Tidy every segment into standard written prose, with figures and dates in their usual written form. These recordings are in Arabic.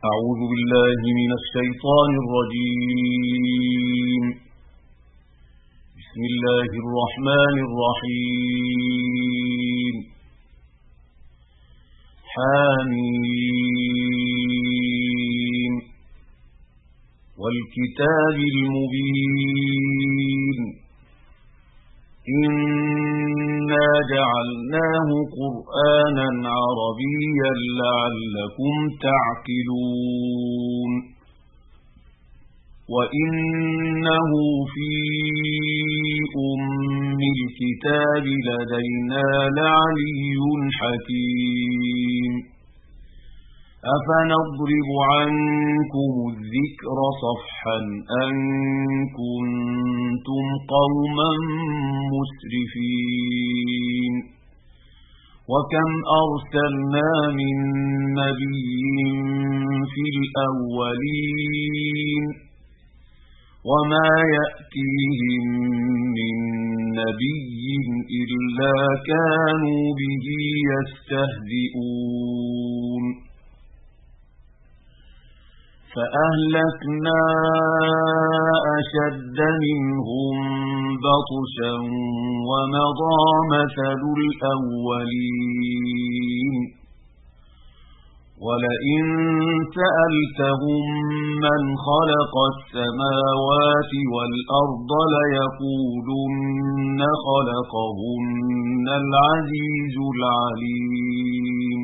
أعوذ بالله من الشيطان الرجيم. بسم الله الرحمن الرحيم. حميم والكتاب المبين إنا جعلناه قرآنا عربيا لعلكم تعقلون وإنه في الكتاب لدينا لعلي حكيم أفنضرب عنكم الذكر صفحا أن كنتم قوما مسرفين وكم أرسلنا من نبي في الأولين وما يأتيهم من نبي إلا كانوا به يستهزئون فأهلكنا أشد منهم بطشا ومضى مثل الأولين ولئن سألتهم من خلق السماوات والأرض ليقولن خلقهن العزيز العليم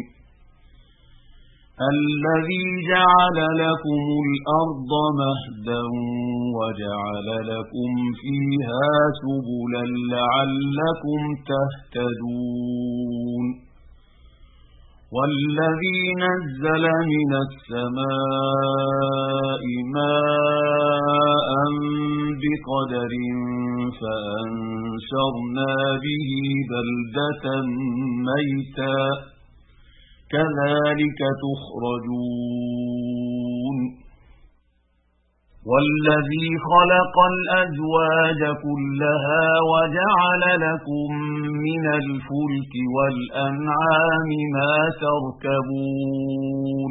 الذي جعل لكم الأرض مهدا وجعل لكم فيها سبلا لعلكم تهتدون والذي نزل من السماء ماء بقدر فأنشرنا به بلدة ميتا كذلك تخرجون والذي خلق الأزواج كلها وجعل لكم من الفلك والأنعام ما تركبون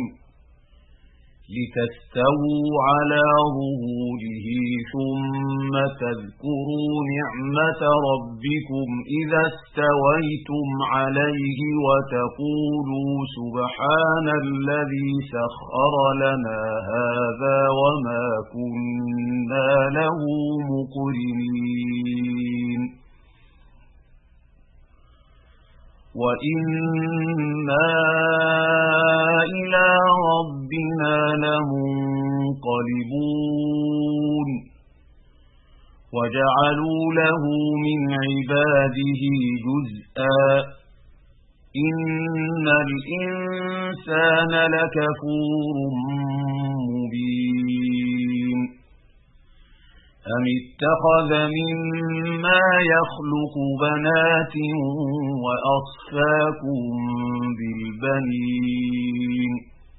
لتستووا على ظهوره ثم تذكروا نعمة ربكم إذا استويتم عليه وتقولوا سبحان الذي سخر لنا هذا وما كنا له مقرنين وإنا إلى ربنا لمنقلبون وجعلوا له من عباده جزءا إن الإنسان لكفور مبين أم اتخذ مما يخلق بنات وأصفاكم بالبنين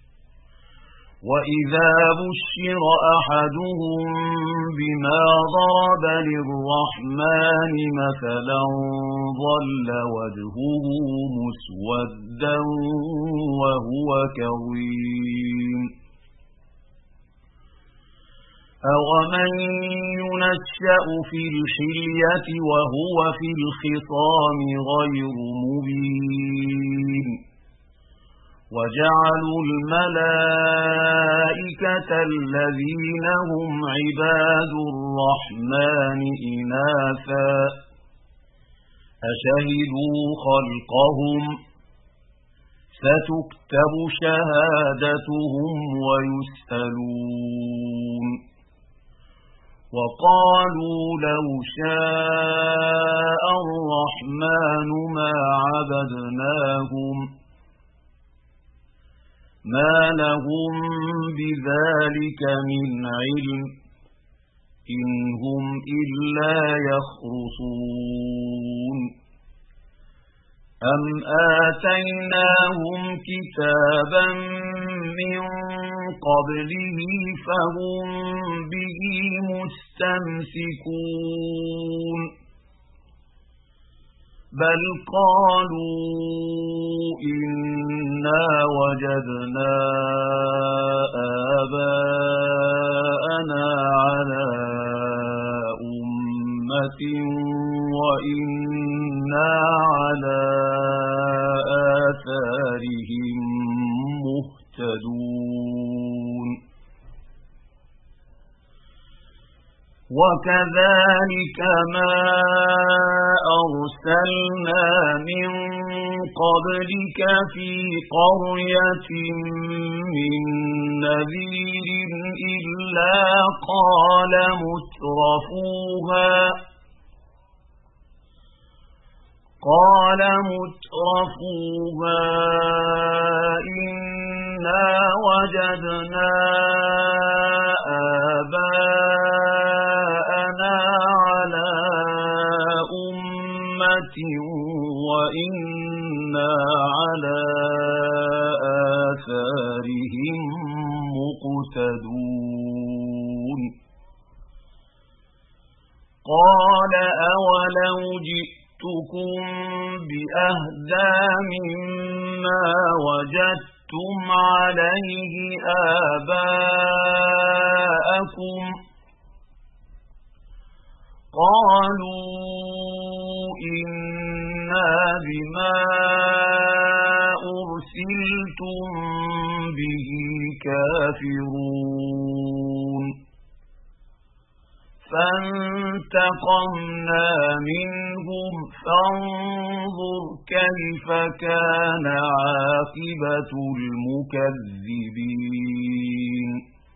وإذا بشر أحدهم بما ضرب للرحمن مثلا ظل وجهه مسودا وهو كظيم أَوَمَنْ يُنَشَّأُ فِي الْحِلْيَةِ وَهُوَ فِي الْخِصَامِ غَيْرُ مُبِينٍ وَجَعَلُوا الْمَلَائِكَةَ الَّذِينَ هُمْ عِبَادُ الرَّحْمَنِ إِنَاثًا أَشَهِدُوا خَلْقَهُمْ سَتُكْتَبُ شَهَادَتُهُمْ وَيُسْأَلُونَ وقالوا لو شاء الرحمن ما عبدناهم ما لهم بذلك من علم إن هم إلا يخرصون أم آتيناهم كتابا من قبله فهم به مستمسكون بل قالوا إنا وجدنا آباءنا على أمة وإنا على آثارهم مهتدون وكذلك ما أرسلنا من قبلك في قرية من نذير إلا قال مترفوها إنا وجدنا آباءنا على أمة وإنا على آثارهم مقتدون قال أولو جئتكم بأهدى مما وجدتم عليه آباءكم قالوا إنا بما أرسلتم به كافرون فانتقمنا منهم فانظر كيف كان عاقبة المكذبين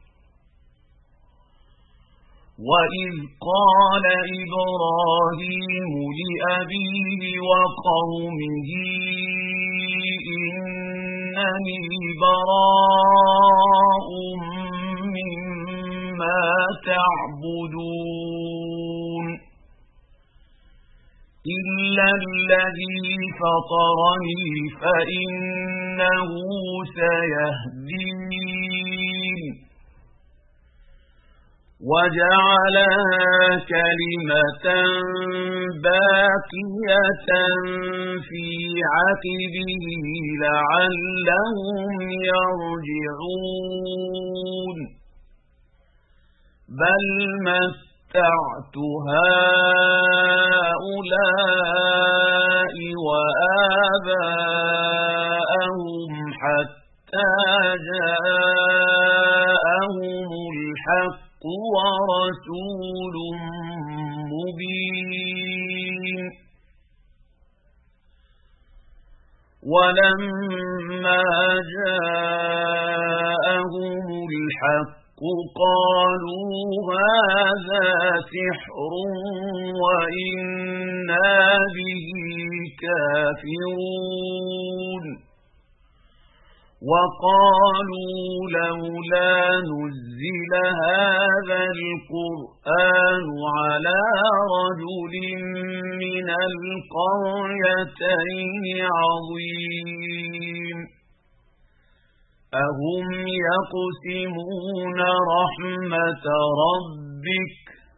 وإذ قال إبراهيم لأبيه وقومه إنني براء مما تعبدون إلا الذي فطرني فإنه سيهدين وجعلها كلمة باقية في عقبه لعلهم يرجعون بل متعت هؤلاء وآباءهم حتى جاءهم الحق ورسول مبين ولما جاءهم الحق قالوا هذا سحر وإنا به كافرون وقالوا لولا نزل هذا القرآن على رجل من القريتين عظيم أهم يقسمون رحمة ربك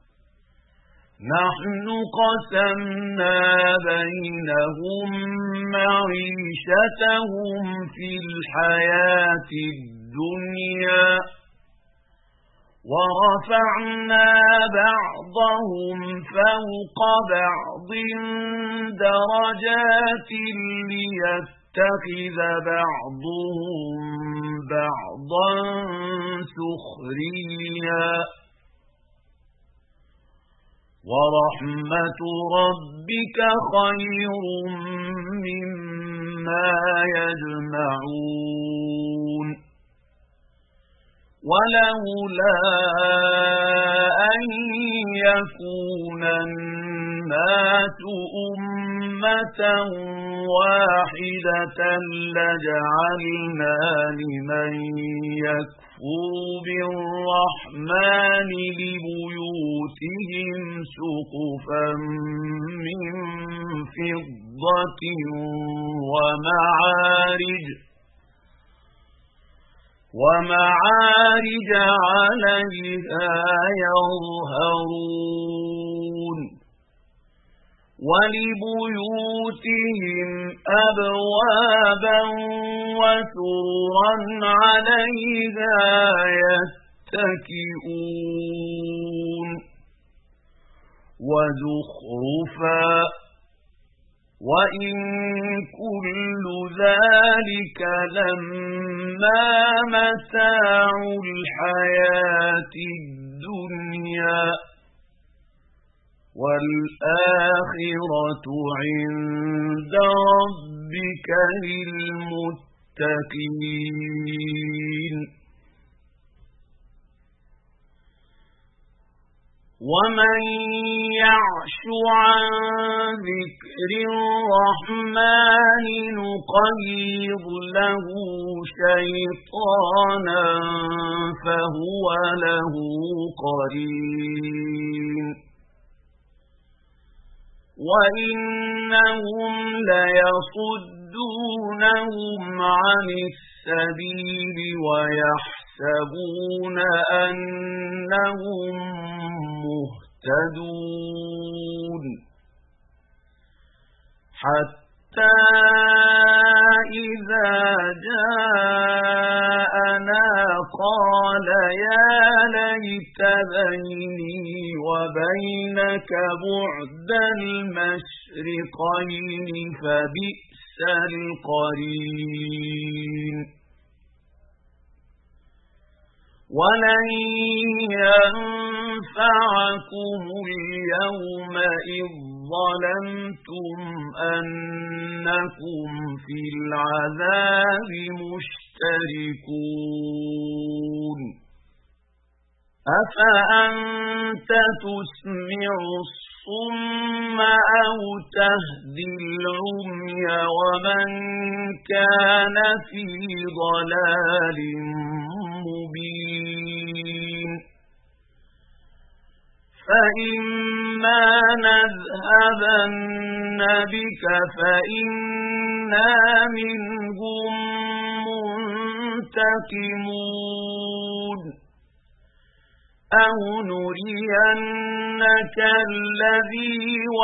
نحن قسمنا بينهم معيشتهم في الحياة الدنيا ورفعنا بعضهم فوق بعض درجات ليتخذ بعضهم بعضا سخريا ورحمة ربك خير مما يجمعون ولولا أن يكون الناس أمة واحدة لجعلنا لمن يكفر بالرحمن لبيوتهم سقفا من فضة ومعارج عليها يظهرون ولبيوتهم أبوابا وسررا عليها يتكئون وزخرفا وإن كل ذلك لما متاع الحياة الدنيا والآخرة عند ربك للمتقين ومن يعش عن ذكر الرحمن نقيض له شيطانا فهو له قرين وإنهم ليصدونهم عن السبيل ويحسبون أنهم مهتدون حتى إذا جاءنا قال يا ليت بيني وبينك بعد المشرقين فبئس القرين ولن ينفعكم اليوم إذ ظلمتم أنكم في العذاب مشتركون أفأنت تسمع الصم أو تهدي العمي ومن كان في ضلال مبين فإما نذهبن بك فإنا منهم منتقمون أو نرينك الذي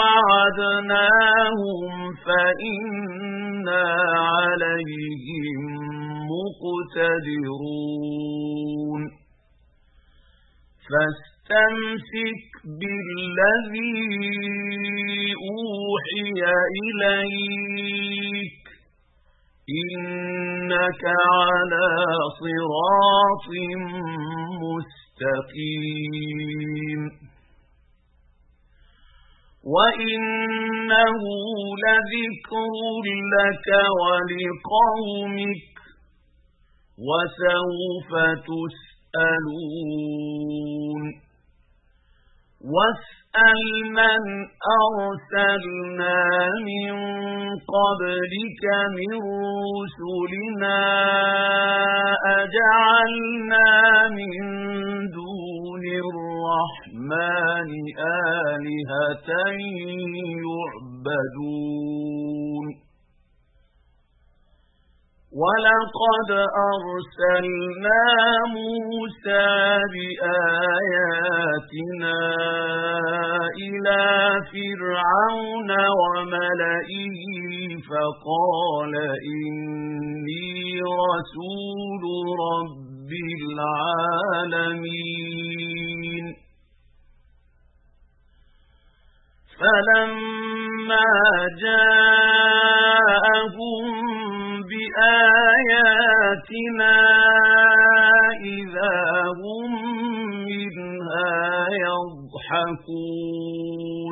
وعدناهم فإنا عليهم مقتدرون فاستمسك بالذي أوحي إليك إنك على صراط مستقيم وإنه لذكر لك ولقومك وسوف تسألون واسأل من أرسلنا من قبلك من رسلنا أجعلنا من دون الرحمن آلهة يعبدون ولقد أرسلنا موسى بآياتنا إلى فرعون وملئه فقال إني رسول رب العالمين فلما جاءهم بآياتنا إذا هم منها يضحكون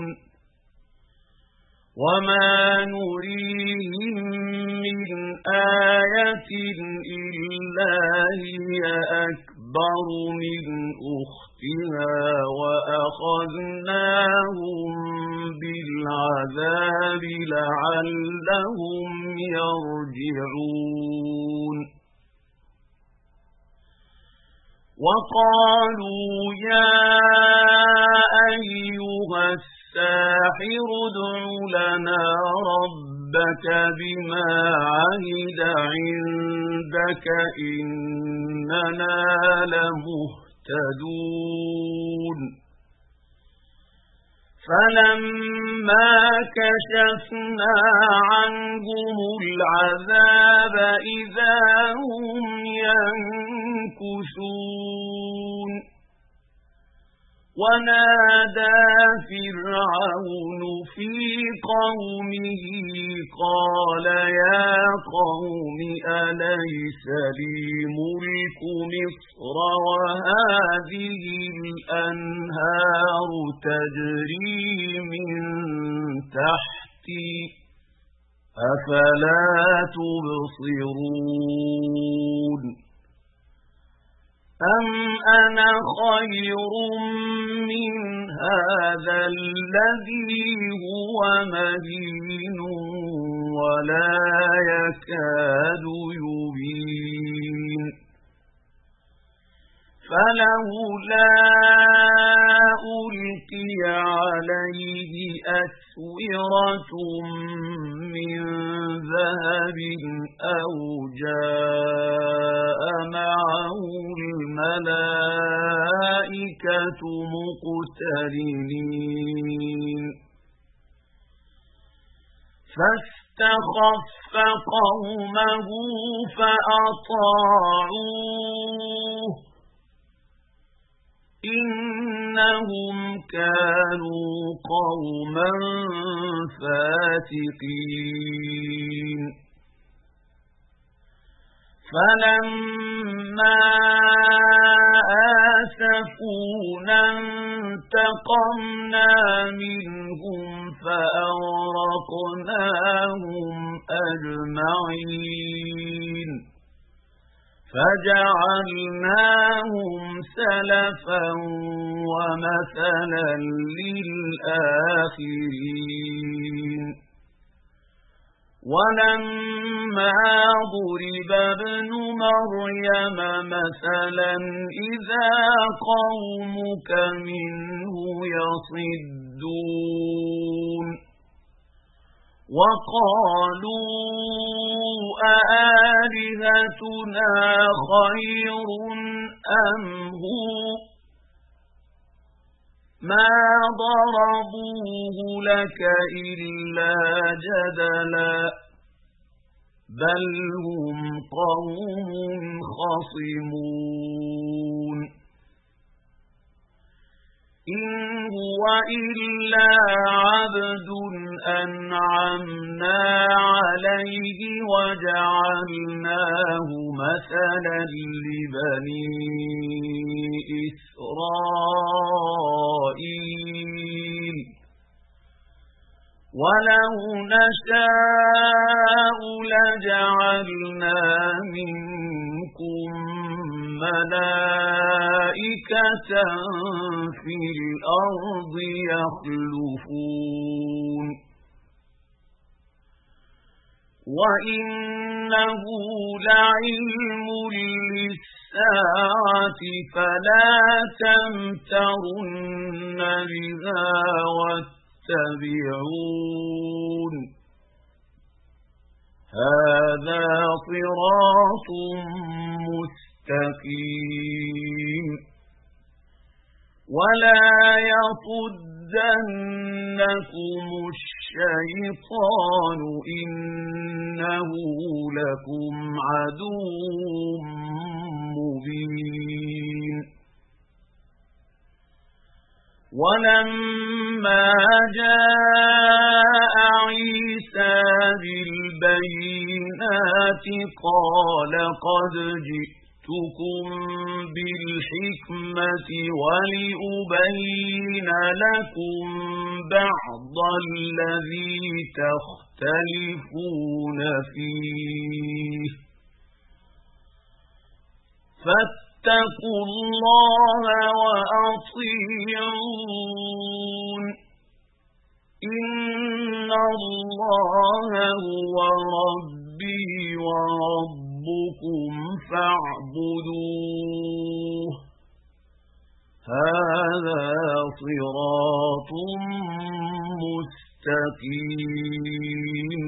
وما نريهم من آية إلا هي أكبر من أختها وأخذناهم بالعذاب لعلهم يرجعون وقالوا يا أيها الساحر ادع لنا ربك بما عهد عندك إننا لمهتدون فلما كشفنا عنهم العذاب إذا هم ينكثون ونادى فرعون في قومه قال يا قوم أليس لي ملك مصر وهذه الأنهار تجري من تحتي أفلا تبصرون أم أنا خير من هذا الذي هو مهين ولا يكاد يبين فلولا ألقي عليه أسورة من ذهب أو جاء معه الملائكة مقترنين فاستخف قومه فأطاعوه إنهم كانوا قوما فاسقين فلما آسفونا انتقمنا منهم فأغرقناهم أجمعين فجعلناهم سلفا ومثلا للآخرين ولما ضرب ابن مريم مثلا إذا قومك منه يصدون وقالوا أآلهتنا خير أم هو ما ضربوه لك إلا جدلا بل هم قوم خصمون إن هو إلا عبد أنعمنا عليه وجعلناه مثلا لبني إسرائيل ولو نشاء لجعلنا منكم ملائكة في الأرض يخلفون وإنه لعلم للساعة فلا تمترن بها واتبعون هذا صراط مستقيم ولا يصدنكم الشيطان إنه لكم عدو مبين ولما جاء عيسى بالبينات قال قد جئتكم بالحكمة ولأبين لكم بعض الذي تختلفون فيه فاتقوا الله وأطيعون إن الله هو ربي وربكم فاعبدوه هذا صراط مستقيم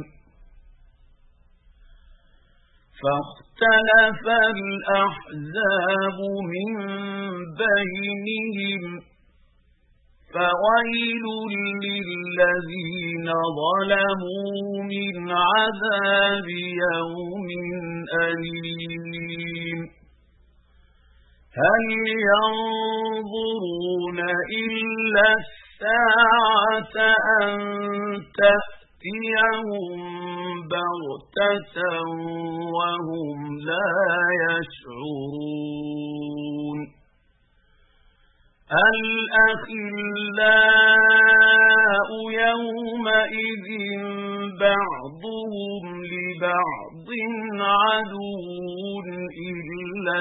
فاختلف الأحزاب من بينهم فويل للذين ظلموا من عذاب يوم أليم هل ينظرون إلا الساعة أن تأتيهم بغتة وهم لا يشعرون الأخلاء يومئذ بعضهم لبعض عدو إلا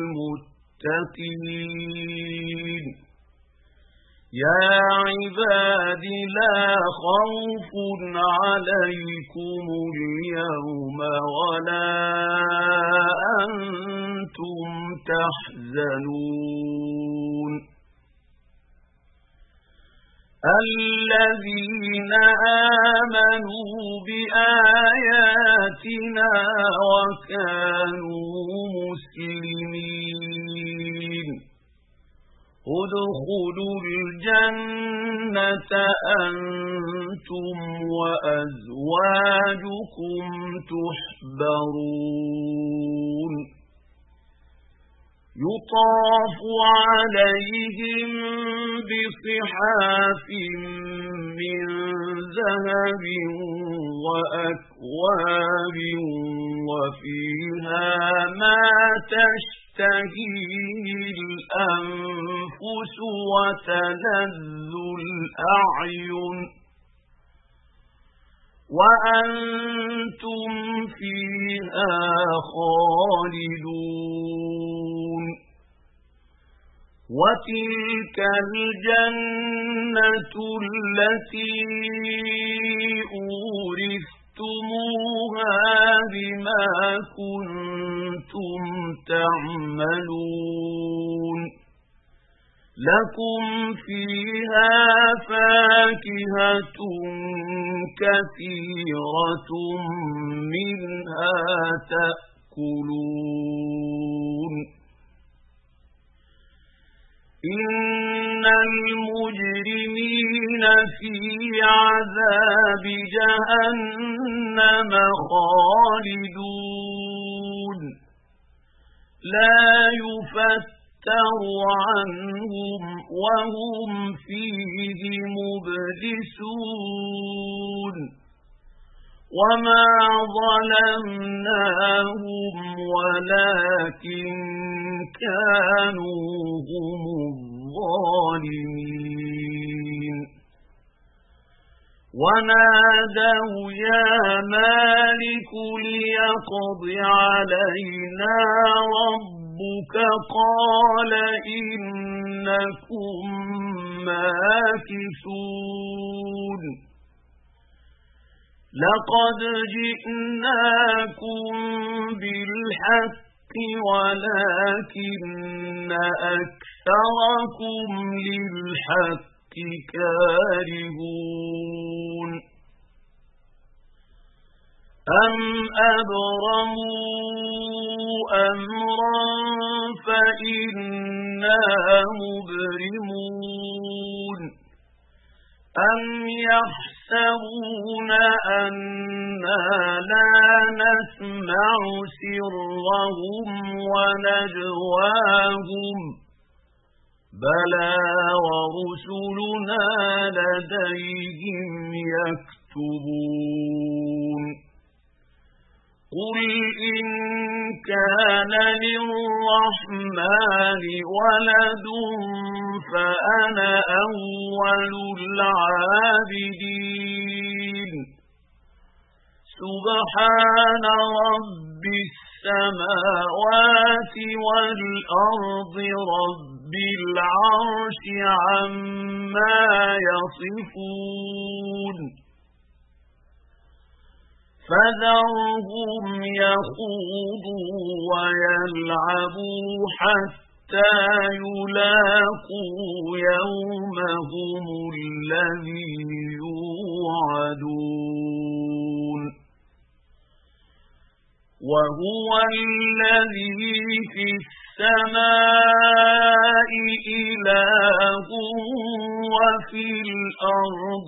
المتقين يا عباد لا خوف عليكم اليوم ولا أنتم تحزنون الذين آمنوا بآياتنا وكانوا مسلمين ادخلوا الجنة أنتم وأزواجكم تحبرون يطاف عليهم بصحاف من ذهب وأكواب وفيها ما تشتهيه الأنفس وتلذ الأعين وأنتم فيها خالدون وتلك الجنة التي أورثتموها بما كنتم تعملون لكم فيها فاكهة كثيرة منها تأكلون إن المجرمين في عذاب جهنم خالدون لا يفتر عنهم وهم فيه مبلسون وما ظلمناهم ولكن كانوا هم الظالمين ونادوا يا مالك ليقض علينا ربك قال إنكم ماكثون لقد جئناكم بالحق ولكن أكثركم للحق كارهون أم أبرموا أمرا فإنا مبرمون أم يحسبون أنا لا نسمع سرهم ونجواهم بلى ورسلنا لديهم يكتبون قل إن كان للرحمن ولد فأنا أول العابدين سبحان رب السماوات والأرض رب العرش عما يصفون فذرهم يخوضوا ويلعبوا حتى يلاقوا يومهم الذي يوعدون وهو الذي في السماء إله وفي الأرض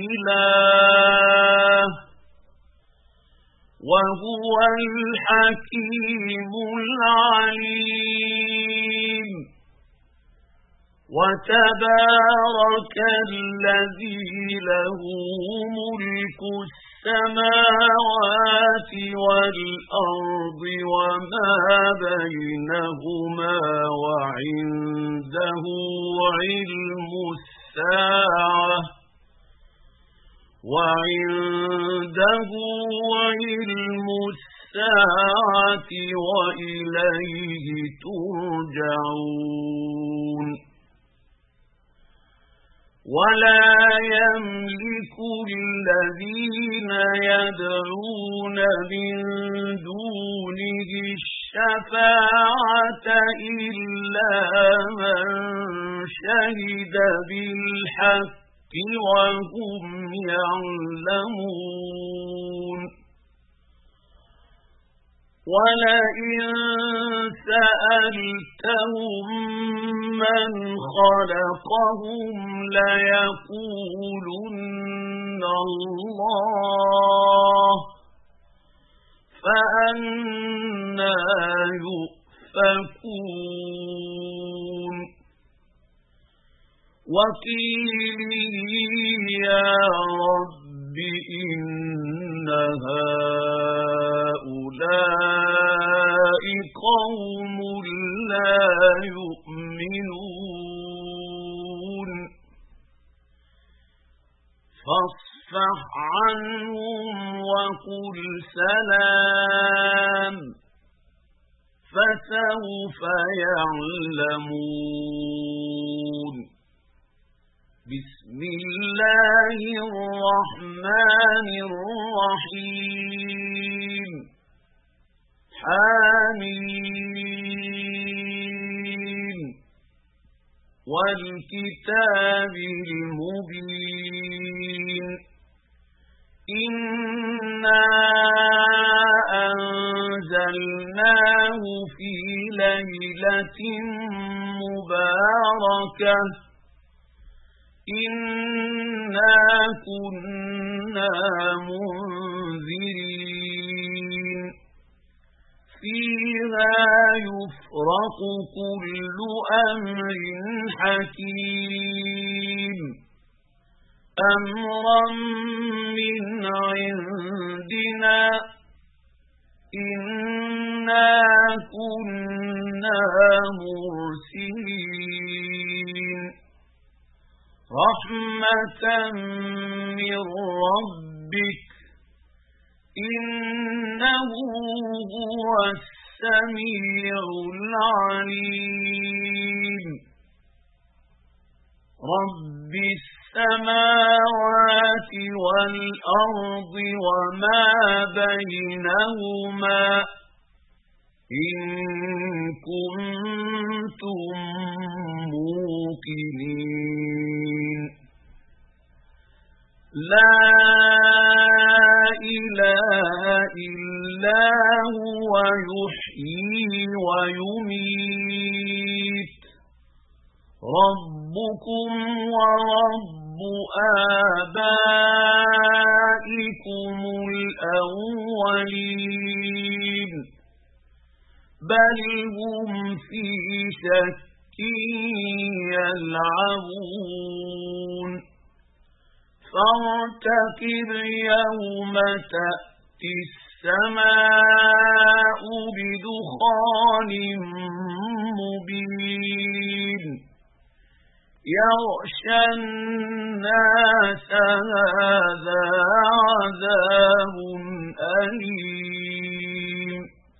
إله وهو الحكيم العليم وتبارك الذي له ملك السماوات والأرض وما بينهما وعنده علم الساعة وإليه ترجعون ولا يملك الذين يدعون من دونه الشفاعة إلا من شهد بالحق وهم يعلمون ولئن سألتهم من خلقهم ليقولن الله فأنى يؤفكون وقيله يا رب إن هؤلاء قوم لا يؤمنون فاصفح عنهم وقل سلام فسوف يعلمون بسم الله الرحمن الرحيم حميم والكتاب المبين إنا أنزلناه في ليلة مباركة إنا كنا منذرين فيها يفرق كل أمر حكيم أمرا من عندنا إنا كنا مرسلين رحمة من ربك إنه هو السميع العليم رب السماوات والأرض وما بينهما إن كنتم موقنين لا إله إلا هو يحيي ويميت ربكم ورب آبائكم الأولين بل هم في شك يلعبون فارتقب يوم تأتي السماء بدخان مبين يغشى الناس هذا عذاب أليم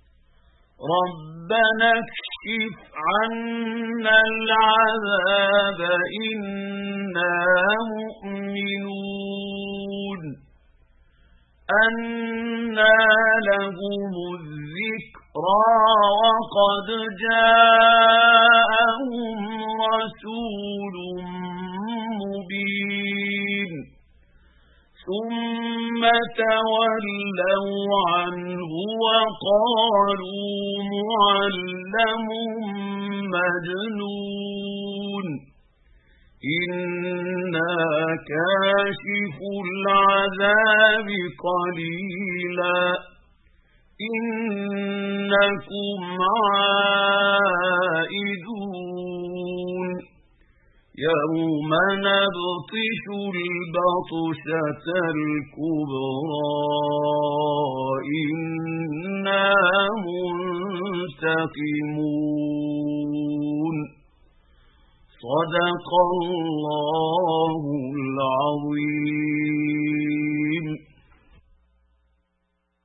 ربنا اكشف عنا العذاب إنا مؤمنون أنى لهم الذكرى وقد جاءهم رسول مبين ثم تولوا عنه وقالوا معلم مجنون إنا كاشف العذاب قليلا إنكم عائدون يوم نبطش البطشة الكبرى إنا منتقمون صدق الله العظيم.